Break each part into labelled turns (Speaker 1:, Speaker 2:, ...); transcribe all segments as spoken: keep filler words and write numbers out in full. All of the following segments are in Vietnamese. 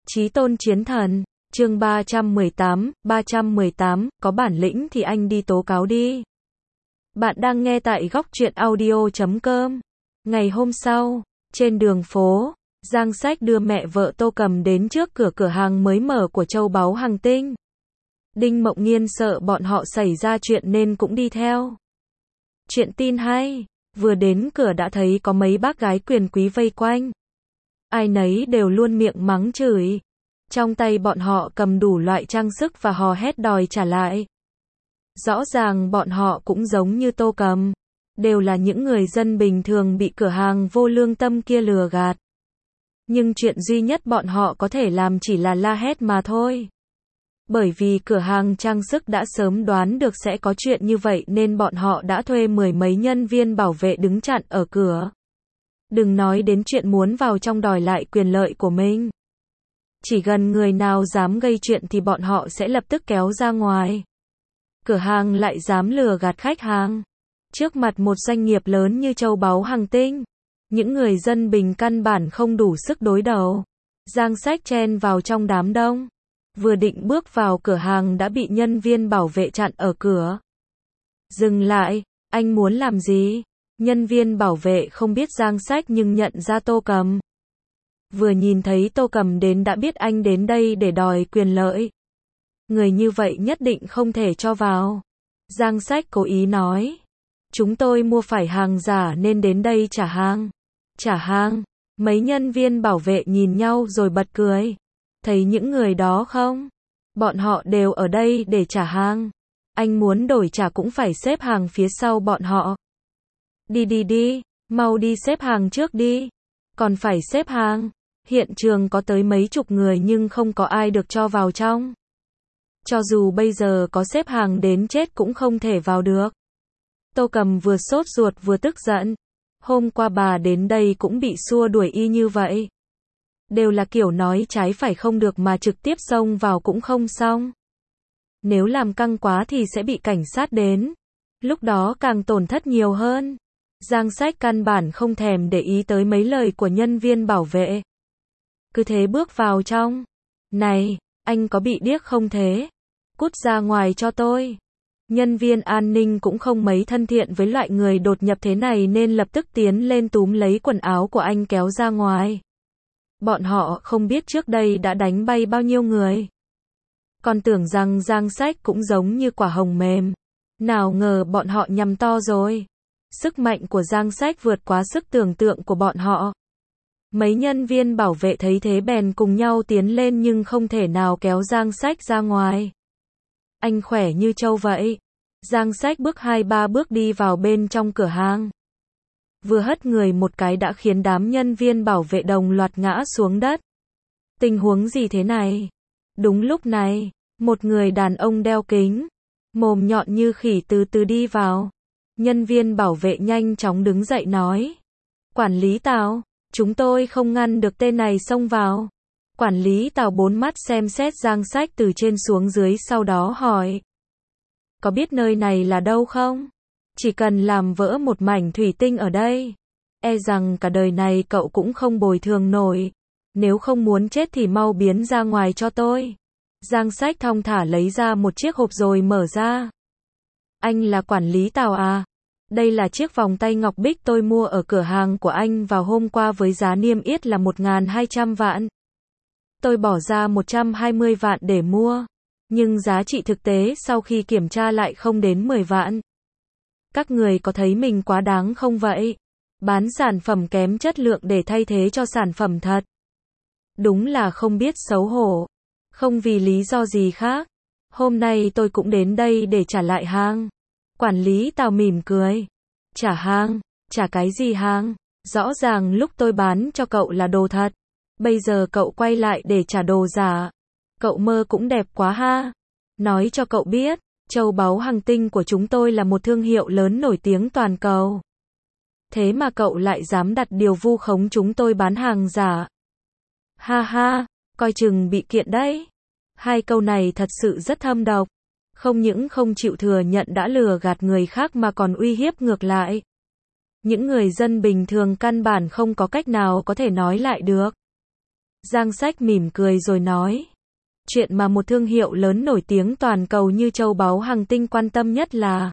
Speaker 1: Chí tôn chiến thần, chương ba trăm mười tám, ba trăm mười tám, có bản lĩnh thì anh đi tố cáo đi. Bạn đang nghe tại góc truyện audio chấm com. Ngày hôm sau, trên đường phố, Giang Sách đưa mẹ vợ Tô Cầm đến trước cửa cửa hàng mới mở của Châu Báu Hằng Tinh. Đinh Mộng Nghiên sợ bọn họ xảy ra chuyện nên cũng đi theo. Chuyện tin hay, vừa đến cửa đã thấy có mấy bác gái quyền quý vây quanh. Ai nấy đều luôn miệng mắng chửi. Trong tay bọn họ cầm đủ loại trang sức và hò hét đòi trả lại. Rõ ràng bọn họ cũng giống như Tô Cầm, đều là những người dân bình thường bị cửa hàng vô lương tâm kia lừa gạt. Nhưng chuyện duy nhất bọn họ có thể làm chỉ là la hét mà thôi. Bởi vì cửa hàng trang sức đã sớm đoán được sẽ có chuyện như vậy nên bọn họ đã thuê mười mấy nhân viên bảo vệ đứng chặn ở cửa. Đừng nói đến chuyện muốn vào trong đòi lại quyền lợi của mình. Chỉ gần người nào dám gây chuyện thì bọn họ sẽ lập tức kéo ra ngoài. Cửa hàng lại dám lừa gạt khách hàng. Trước mặt một doanh nghiệp lớn như Châu Báu Hằng Tinh, những người dân bình căn bản không đủ sức đối đầu. Giang Sách chen vào trong đám đông. Vừa định bước vào cửa hàng đã bị nhân viên bảo vệ chặn ở cửa. Dừng lại, anh muốn làm gì? Nhân viên bảo vệ không biết Giang Sách nhưng nhận ra Tô Cầm. Vừa nhìn thấy Tô Cầm đến đã biết anh đến đây để đòi quyền lợi. Người như vậy nhất định không thể cho vào. Giang Sách cố ý nói. Chúng tôi mua phải hàng giả nên đến đây trả hàng. Trả hàng? Mấy nhân viên bảo vệ nhìn nhau rồi bật cười. Thấy những người đó không? Bọn họ đều ở đây để trả hàng. Anh muốn đổi trả cũng phải xếp hàng phía sau bọn họ. Đi đi đi, mau đi xếp hàng trước đi. Còn phải xếp hàng. Hiện trường có tới mấy chục người nhưng không có ai được cho vào trong. Cho dù bây giờ có xếp hàng đến chết cũng không thể vào được. Tô Cầm vừa sốt ruột vừa tức giận. Hôm qua bà đến đây cũng bị xua đuổi y như vậy. Đều là kiểu nói trái phải không được mà trực tiếp xông vào cũng không xong. Nếu làm căng quá thì sẽ bị cảnh sát đến. Lúc đó càng tổn thất nhiều hơn. Giang Sách căn bản không thèm để ý tới mấy lời của nhân viên bảo vệ. Cứ thế bước vào trong. Này, anh có bị điếc không thế? Cút ra ngoài cho tôi. Nhân viên an ninh cũng không mấy thân thiện với loại người đột nhập thế này nên lập tức tiến lên túm lấy quần áo của anh kéo ra ngoài. Bọn họ không biết trước đây đã đánh bay bao nhiêu người. Còn tưởng rằng Giang Sách cũng giống như quả hồng mềm. Nào ngờ bọn họ nhầm to rồi. Sức mạnh của Giang Sách vượt quá sức tưởng tượng của bọn họ. Mấy nhân viên bảo vệ thấy thế bèn cùng nhau tiến lên nhưng không thể nào kéo Giang Sách ra ngoài. Anh khỏe như trâu vậy. Giang Sách bước hai ba bước đi vào bên trong cửa hàng. Vừa hất người một cái đã khiến đám nhân viên bảo vệ đồng loạt ngã xuống đất. Tình huống gì thế này? Đúng lúc này, một người đàn ông đeo kính, mồm nhọn như khỉ từ từ đi vào. Nhân viên bảo vệ nhanh chóng đứng dậy nói. Quản lý Tào, chúng tôi không ngăn được tên này xông vào. Quản lý Tào bốn mắt xem xét Giang Sách từ trên xuống dưới sau đó hỏi. Có biết nơi này là đâu không? Chỉ cần làm vỡ một mảnh thủy tinh ở đây, e rằng cả đời này cậu cũng không bồi thường nổi. Nếu không muốn chết thì mau biến ra ngoài cho tôi. Giang Sách thong thả lấy ra một chiếc hộp rồi mở ra. Anh là quản lý Tào à? Đây là chiếc vòng tay ngọc bích tôi mua ở cửa hàng của anh vào hôm qua với giá niêm yết là một nghìn hai trăm vạn. Tôi bỏ ra một trăm hai mươi vạn để mua, nhưng giá trị thực tế sau khi kiểm tra lại không đến mười vạn. Các người có thấy mình quá đáng không vậy? Bán sản phẩm kém chất lượng để thay thế cho sản phẩm thật. Đúng là không biết xấu hổ. Không vì lý do gì khác. Hôm nay tôi cũng đến đây để trả lại hàng. Quản lý Tào mỉm cười. Trả hàng? Trả cái gì hàng? Rõ ràng lúc tôi bán cho cậu là đồ thật. Bây giờ cậu quay lại để trả đồ giả. Cậu mơ cũng đẹp quá ha. Nói cho cậu biết, Châu Báu Hằng Tinh của chúng tôi là một thương hiệu lớn nổi tiếng toàn cầu. Thế mà cậu lại dám đặt điều vu khống chúng tôi bán hàng giả. Ha ha, coi chừng bị kiện đấy. Hai câu này thật sự rất thâm độc. Không những không chịu thừa nhận đã lừa gạt người khác mà còn uy hiếp ngược lại. Những người dân bình thường căn bản không có cách nào có thể nói lại được. Giang Sách mỉm cười rồi nói. Chuyện mà một thương hiệu lớn nổi tiếng toàn cầu như châu báu Hằng Tinh quan tâm nhất là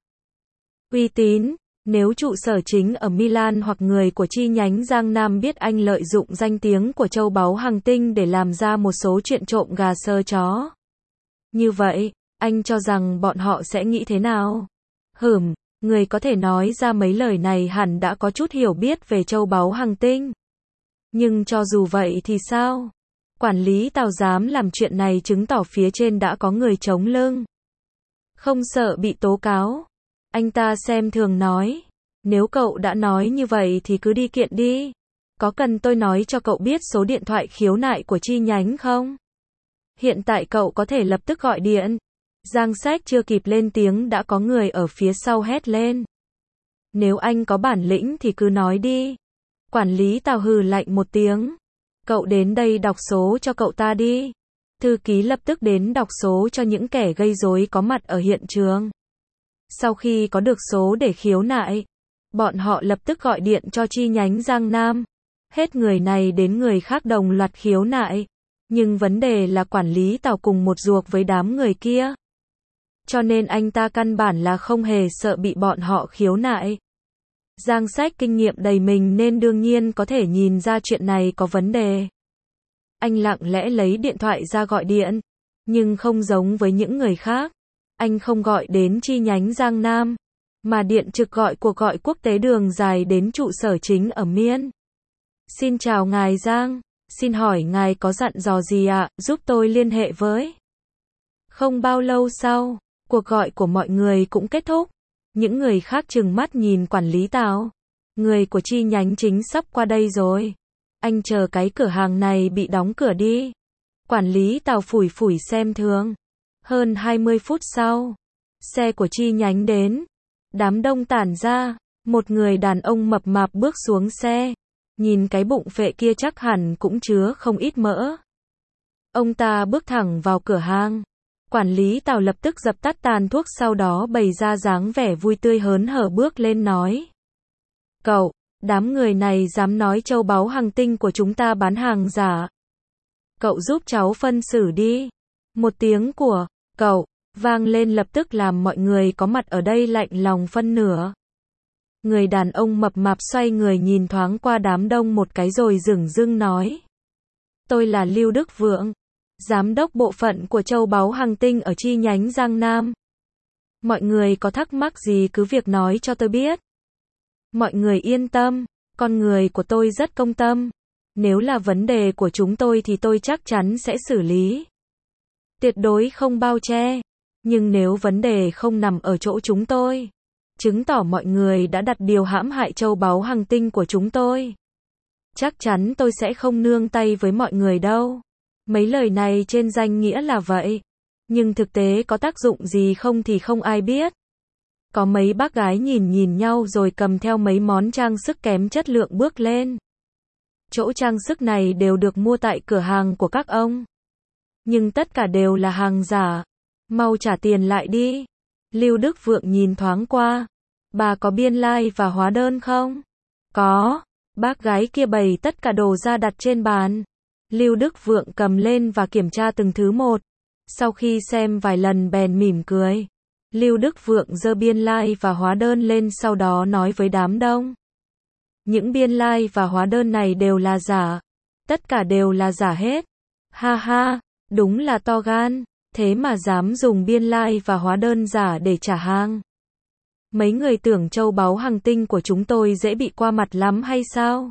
Speaker 1: uy tín. Nếu trụ sở chính ở Milan hoặc người của chi nhánh Giang Nam biết anh lợi dụng danh tiếng của châu báu Hằng Tinh để làm ra một số chuyện trộm gà sơ chó. Như vậy, anh cho rằng bọn họ sẽ nghĩ thế nào? Hửm, người có thể nói ra mấy lời này hẳn đã có chút hiểu biết về châu báu Hằng Tinh. Nhưng cho dù vậy thì sao? Quản lý Tào dám làm chuyện này chứng tỏ phía trên đã có người chống lưng. Không sợ bị tố cáo. Anh ta xem thường nói. Nếu cậu đã nói như vậy thì cứ đi kiện đi. Có cần tôi nói cho cậu biết số điện thoại khiếu nại của chi nhánh không? Hiện tại cậu có thể lập tức gọi điện. Giang Sách chưa kịp lên tiếng đã có người ở phía sau hét lên. Nếu anh có bản lĩnh thì cứ nói đi. Quản lý Tào hừ lạnh một tiếng. Cậu đến đây đọc số cho cậu ta đi. Thư ký lập tức đến đọc số cho những kẻ gây rối có mặt ở hiện trường. Sau khi có được số để khiếu nại, bọn họ lập tức gọi điện cho chi nhánh Giang Nam. Hết người này đến người khác đồng loạt khiếu nại. Nhưng vấn đề là quản lý Tào cùng một ruột với đám người kia. Cho nên anh ta căn bản là không hề sợ bị bọn họ khiếu nại. Giang Sách kinh nghiệm đầy mình nên đương nhiên có thể nhìn ra chuyện này có vấn đề. Anh lặng lẽ lấy điện thoại ra gọi điện. Nhưng không giống với những người khác. Anh không gọi đến chi nhánh Giang Nam. Mà điện trực gọi cuộc gọi quốc tế đường dài đến trụ sở chính ở Miên. Xin chào ngài Giang. Xin hỏi ngài có dặn dò gì ạ, giúp tôi liên hệ với. Không bao lâu sau, cuộc gọi của mọi người cũng kết thúc. Những người khác trừng mắt nhìn quản lý Tào. Người của chi nhánh chính sắp qua đây rồi. Anh chờ cái cửa hàng này bị đóng cửa đi. Quản lý Tào phủi phủi xem thường. Hơn hai mươi phút sau, xe của chi nhánh đến. Đám đông tản ra. Một người đàn ông mập mạp bước xuống xe. Nhìn cái bụng phệ kia chắc hẳn cũng chứa không ít mỡ. Ông ta bước thẳng vào cửa hàng. Quản lý Tào lập tức dập tắt tàn thuốc sau đó bày ra dáng vẻ vui tươi hớn hở bước lên nói. Cậu, đám người này dám nói châu báu Hằng Tinh của chúng ta bán hàng giả. Cậu giúp cháu phân xử đi. Một tiếng của cậu vang lên lập tức làm mọi người có mặt ở đây lạnh lòng phân nửa. Người đàn ông mập mạp xoay người nhìn thoáng qua đám đông một cái rồi dửng dưng nói. Tôi là Lưu Đức Vượng, giám đốc bộ phận của châu báu Hằng Tinh ở chi nhánh Giang Nam. Mọi người có thắc mắc gì cứ việc nói cho tôi biết. Mọi người yên tâm, con người của tôi rất công tâm. Nếu là vấn đề của chúng tôi thì tôi chắc chắn sẽ xử lý. Tuyệt đối không bao che. Nhưng nếu vấn đề không nằm ở chỗ chúng tôi, chứng tỏ mọi người đã đặt điều hãm hại châu báu Hằng Tinh của chúng tôi. Chắc chắn tôi sẽ không nương tay với mọi người đâu. Mấy lời này trên danh nghĩa là vậy. Nhưng thực tế có tác dụng gì không thì không ai biết. Có mấy bác gái nhìn nhìn nhau rồi cầm theo mấy món trang sức kém chất lượng bước lên. Chỗ trang sức này đều được mua tại cửa hàng của các ông. Nhưng tất cả đều là hàng giả. Mau trả tiền lại đi. Lưu Đức Vượng nhìn thoáng qua. Bà có biên lai like và hóa đơn không? Có. Bác gái kia bày tất cả đồ ra đặt trên bàn. Lưu Đức Vượng cầm lên và kiểm tra từng thứ một. Sau khi xem vài lần bèn mỉm cười. Lưu Đức Vượng giơ biên lai like và hóa đơn lên sau đó nói với đám đông. Những biên lai like và hóa đơn này đều là giả. Tất cả đều là giả hết. Ha ha, đúng là to gan. Thế mà dám dùng biên lai like và hóa đơn giả để trả hàng. Mấy người tưởng châu báu Hằng Tinh của chúng tôi dễ bị qua mặt lắm hay sao?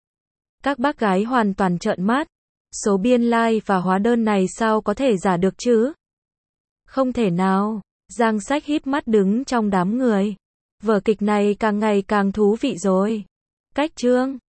Speaker 1: Các bác gái hoàn toàn trợn mắt. Số biên lai like và hóa đơn này sao có thể giả được chứ? Không thể nào. Giang Sách híp mắt đứng trong đám người. Vở kịch này càng ngày càng thú vị rồi. Cách chương